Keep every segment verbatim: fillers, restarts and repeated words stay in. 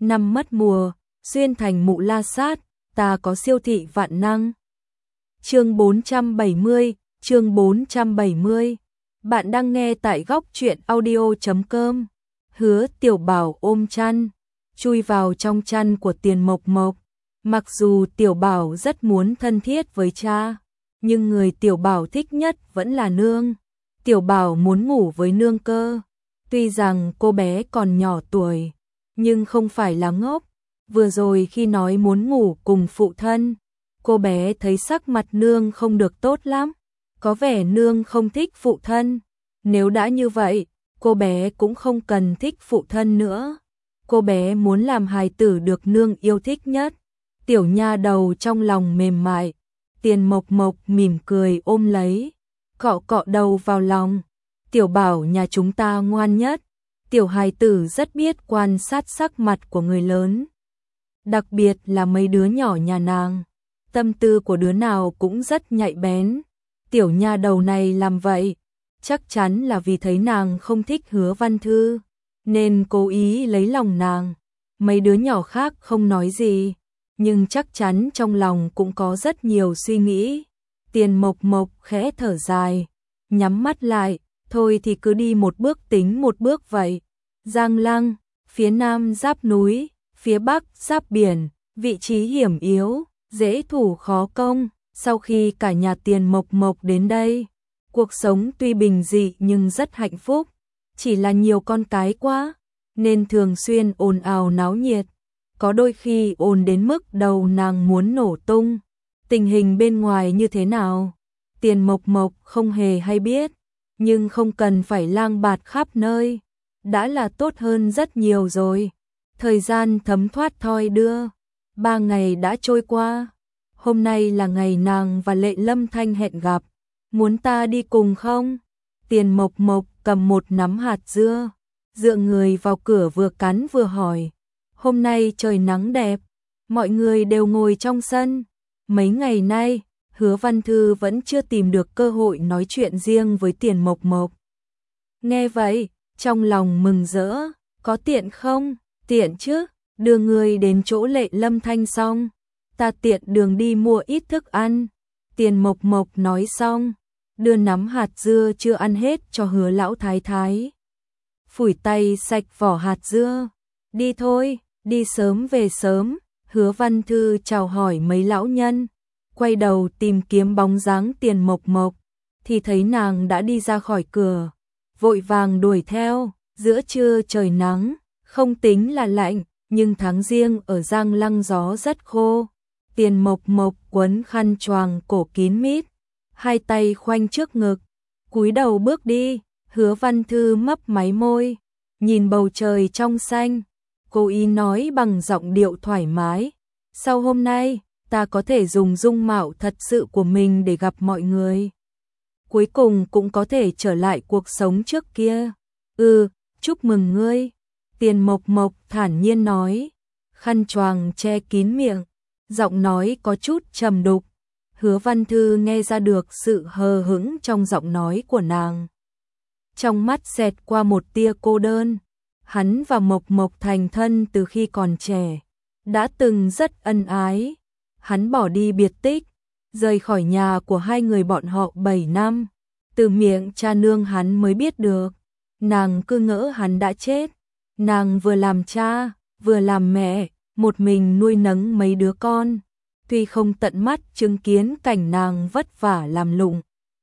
năm mất mùa, xuyên thành mụ la sát, ta có siêu thị vạn năng. Chương bốn trăm bảy mươi, chương bốn trăm bảy mươi. Bạn đang nghe tại góc truyện audio chấm com. Hứa Tiểu Bảo ôm chăn, chui vào trong chăn của Tiền Mộc Mộc. Mặc dù Tiểu Bảo rất muốn thân thiết với cha, nhưng người Tiểu Bảo thích nhất vẫn là nương. Tiểu Bảo muốn ngủ với nương cơ. Tuy rằng cô bé còn nhỏ tuổi, nhưng không phải là ngốc. Vừa rồi khi nói muốn ngủ cùng phụ thân, cô bé thấy sắc mặt nương không được tốt lắm. Có vẻ nương không thích phụ thân. Nếu đã như vậy, cô bé cũng không cần thích phụ thân nữa. Cô bé muốn làm hài tử được nương yêu thích nhất. Tiểu nha đầu trong lòng mềm mại. Tiền Mộc Mộc mỉm cười ôm lấy, cọ cọ đầu vào lòng. Tiểu Bảo nhà chúng ta ngoan nhất. Tiểu hài tử rất biết quan sát sắc mặt của người lớn. Đặc biệt là mấy đứa nhỏ nhà nàng. Tâm tư của đứa nào cũng rất nhạy bén. Tiểu nha đầu này làm vậy, chắc chắn là vì thấy nàng không thích Hứa Văn Thư, nên cố ý lấy lòng nàng. Mấy đứa nhỏ khác không nói gì, nhưng chắc chắn trong lòng cũng có rất nhiều suy nghĩ. Tiền Mộc Mộc khẽ thở dài, nhắm mắt lại, thôi thì cứ đi một bước tính một bước vậy. Giang Lăng, phía nam giáp núi, phía bắc giáp biển, vị trí hiểm yếu, dễ thủ khó công. Sau khi cả nhà Tiền Mộc Mộc đến đây, cuộc sống tuy bình dị nhưng rất hạnh phúc. Chỉ là nhiều con cái quá, nên thường xuyên ồn ào náo nhiệt. Có đôi khi ồn đến mức đầu nàng muốn nổ tung. Tình hình bên ngoài như thế nào? Tiền Mộc Mộc không hề hay biết, nhưng không cần phải lang bạt khắp nơi. Đã là tốt hơn rất nhiều rồi. Thời gian thấm thoát thoi đưa. Ba ngày đã trôi qua. Hôm nay là ngày nàng và Lệ Lâm Thanh hẹn gặp. Muốn ta đi cùng không? Tiền Mộc Mộc cầm một nắm hạt dưa, dựa người vào cửa vừa cắn vừa hỏi. Hôm nay trời nắng đẹp, mọi người đều ngồi trong sân. Mấy ngày nay, Hứa Văn Thư vẫn chưa tìm được cơ hội nói chuyện riêng với Tiền Mộc Mộc. Nghe vậy, trong lòng mừng rỡ, có tiện không? Tiện chứ, đưa người đến chỗ Lệ Lâm Thanh xong, ta tiện đường đi mua ít thức ăn. Tiền Mộc Mộc nói xong, đưa nắm hạt dưa chưa ăn hết cho Hứa lão thái thái. Phủi tay sạch vỏ hạt dưa. Đi thôi, đi sớm về sớm. Hứa Văn Thư chào hỏi mấy lão nhân, quay đầu tìm kiếm bóng dáng Tiền Mộc Mộc, thì thấy nàng đã đi ra khỏi cửa, vội vàng đuổi theo. Giữa trưa trời nắng, không tính là lạnh, nhưng tháng giêng ở Giang Lăng gió rất khô. Tiền Mộc Mộc quấn khăn choàng cổ kín mít, hai tay khoanh trước ngực, cúi đầu bước đi. Hứa Văn Thư mấp máy môi, nhìn bầu trời trong xanh, cố ý nói bằng giọng điệu thoải mái. Sau hôm nay, ta có thể dùng dung mạo thật sự của mình để gặp mọi người. Cuối cùng cũng có thể trở lại cuộc sống trước kia. Ừ, chúc mừng ngươi. Tiền Mộc Mộc thản nhiên nói, khăn choàng che kín miệng, giọng nói có chút trầm đục. Hứa Văn Thư nghe ra được sự hờ hững trong giọng nói của nàng. Trong mắt xẹt qua một tia cô đơn. Hắn và Mộc Mộc thành thân từ khi còn trẻ, đã từng rất ân ái. Hắn bỏ đi biệt tích, rời khỏi nhà của hai người bọn họ bảy năm. Từ miệng cha nương hắn mới biết được, nàng cứ ngỡ hắn đã chết. Nàng vừa làm cha, vừa làm mẹ, một mình nuôi nấng mấy đứa con. Tuy không tận mắt chứng kiến cảnh nàng vất vả làm lụng,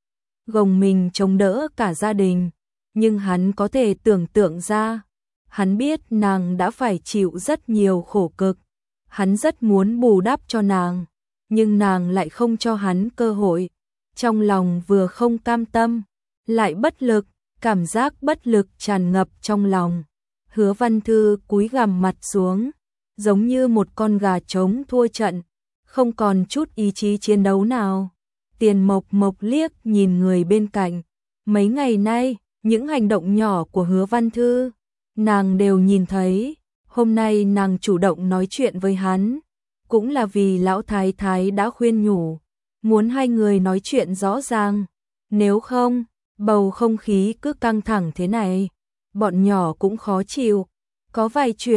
gồng mình chống đỡ cả gia đình, nhưng hắn có thể tưởng tượng ra. Hắn biết nàng đã phải chịu rất nhiều khổ cực. Hắn rất muốn bù đắp cho nàng, nhưng nàng lại không cho hắn cơ hội. Trong lòng vừa không cam tâm, lại bất lực, cảm giác bất lực tràn ngập trong lòng. Hứa Văn Thư cúi gằm mặt xuống, giống như một con gà trống thua trận, không còn chút ý chí chiến đấu nào. Tiền Mộc Mộc liếc nhìn người bên cạnh. Mấy ngày nay, những hành động nhỏ của Hứa Văn Thư, nàng đều nhìn thấy. Hôm nay nàng chủ động nói chuyện với hắn, cũng là vì lão thái thái đã khuyên nhủ, muốn hai người nói chuyện rõ ràng. Nếu không, bầu không khí cứ căng thẳng thế này, bọn nhỏ cũng khó chịu. Có vài chuyện,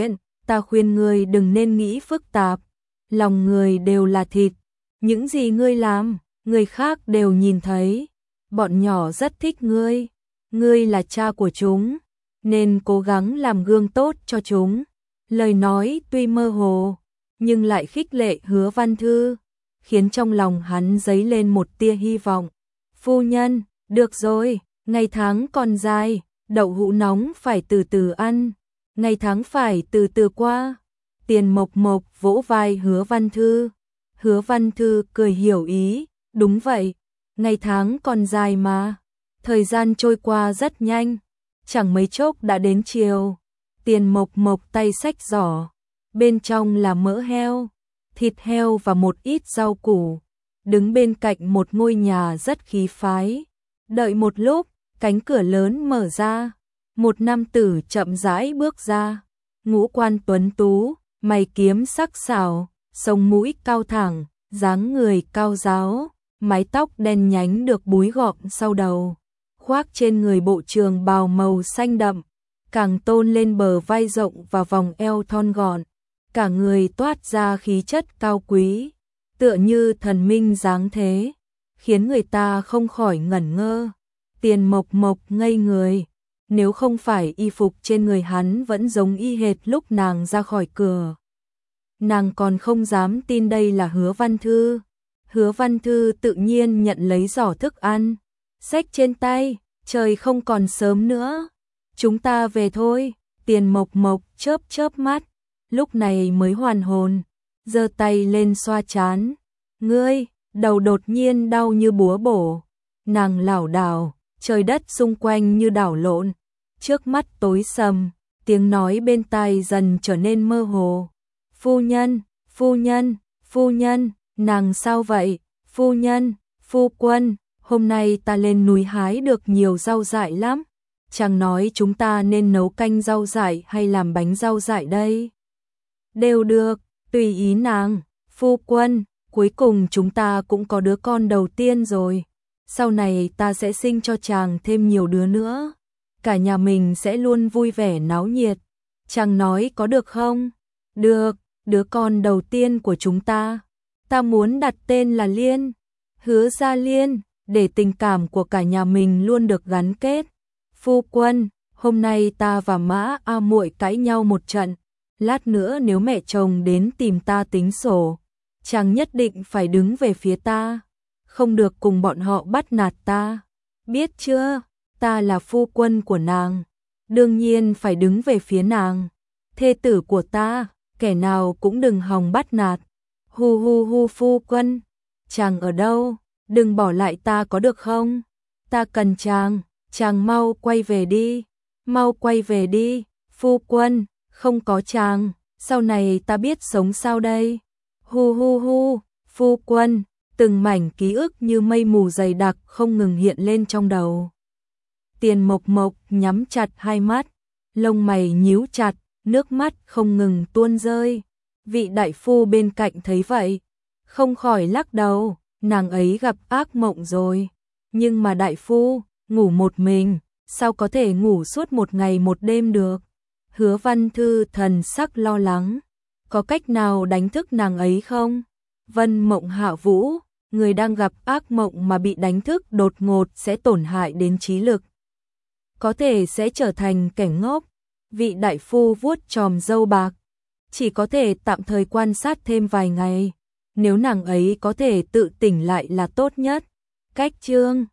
ta khuyên ngươi đừng nên nghĩ phức tạp, lòng người đều là thịt, những gì ngươi làm, người khác đều nhìn thấy, bọn nhỏ rất thích ngươi, ngươi là cha của chúng, nên cố gắng làm gương tốt cho chúng. Lời nói tuy mơ hồ, nhưng lại khích lệ Hứa Văn Thư, khiến trong lòng hắn dấy lên một tia hy vọng. Phu nhân, được rồi, ngày tháng còn dài, đậu hũ nóng phải từ từ ăn, ngày tháng phải từ từ qua. Tiền Mộc Mộc vỗ vai Hứa Văn Thư. Hứa Văn Thư cười hiểu ý, đúng vậy, ngày tháng còn dài mà. Thời gian trôi qua rất nhanh, chẳng mấy chốc đã đến chiều. Tiền Mộc Mộc tay xách giỏ, bên trong là mỡ heo, thịt heo và một ít rau củ, đứng bên cạnh một ngôi nhà rất khí phái. Đợi một lúc, cánh cửa lớn mở ra, một nam tử chậm rãi bước ra, ngũ quan tuấn tú, mày kiếm sắc sảo, sống mũi cao thẳng, dáng người cao ráo, mái tóc đen nhánh được búi gọn sau đầu, khoác trên người bộ trường bào màu xanh đậm, càng tôn lên bờ vai rộng và vòng eo thon gọn, cả người toát ra khí chất cao quý, tựa như thần minh dáng thế, khiến người ta không khỏi ngẩn ngơ. Tiền Mộc Mộc ngây người, nếu không phải y phục trên người hắn vẫn giống y hệt lúc nàng ra khỏi cửa, nàng còn không dám tin đây là Hứa Văn Thư. Hứa Văn Thư tự nhiên nhận lấy giỏ thức ăn, xách trên tay, trời không còn sớm nữa, chúng ta về thôi. Tiền Mộc Mộc chớp chớp mắt, lúc này mới hoàn hồn, giơ tay lên xoa trán. Ngươi, đầu đột nhiên đau như búa bổ, nàng lảo đảo, trời đất xung quanh như đảo lộn, trước mắt tối sầm, tiếng nói bên tai dần trở nên mơ hồ. Phu nhân, phu nhân, phu nhân, nàng sao vậy? Phu nhân, phu quân, hôm nay ta lên núi hái được nhiều rau dại lắm, chàng nói chúng ta nên nấu canh rau dại hay làm bánh rau dại đây? Đều được, tùy ý nàng. Phu quân, cuối cùng chúng ta cũng có đứa con đầu tiên rồi, sau này ta sẽ sinh cho chàng thêm nhiều đứa nữa, cả nhà mình sẽ luôn vui vẻ náo nhiệt, chàng nói có được không? Được, đứa con đầu tiên của chúng ta, ta muốn đặt tên là Liên, Hứa Gia Liên, để tình cảm của cả nhà mình luôn được gắn kết. Phu quân, hôm nay ta và Mã A muội cãi nhau một trận, lát nữa nếu mẹ chồng đến tìm ta tính sổ, chàng nhất định phải đứng về phía ta, không được cùng bọn họ bắt nạt ta, biết chưa? Ta là phu quân của nàng, đương nhiên phải đứng về phía nàng. Thê tử của ta, kẻ nào cũng đừng hòng bắt nạt. Hu hu hu. Phu quân, chàng ở đâu? Đừng bỏ lại ta có được không? Ta cần chàng, chàng mau quay về đi, mau quay về đi. Phu quân, không có chàng, sau này ta biết sống sao đây? Hu hu hu. Phu quân, từng mảnh ký ức như mây mù dày đặc không ngừng hiện lên trong đầu. Tiền Mộc Mộc nhắm chặt hai mắt, lông mày nhíu chặt, nước mắt không ngừng tuôn rơi. Vị đại phu bên cạnh thấy vậy, không khỏi lắc đầu, nàng ấy gặp ác mộng rồi. Nhưng mà đại phu, ngủ một mình, sao có thể ngủ suốt một ngày một đêm được? Hứa Văn Thư thần sắc lo lắng, có cách nào đánh thức nàng ấy không? Vân Mộng Hạ Vũ, người đang gặp ác mộng mà bị đánh thức đột ngột sẽ tổn hại đến trí lực, có thể sẽ trở thành kẻ ngốc. Vị đại phu vuốt chòm râu bạc, chỉ có thể tạm thời quan sát thêm vài ngày, nếu nàng ấy có thể tự tỉnh lại là tốt nhất. Cách chương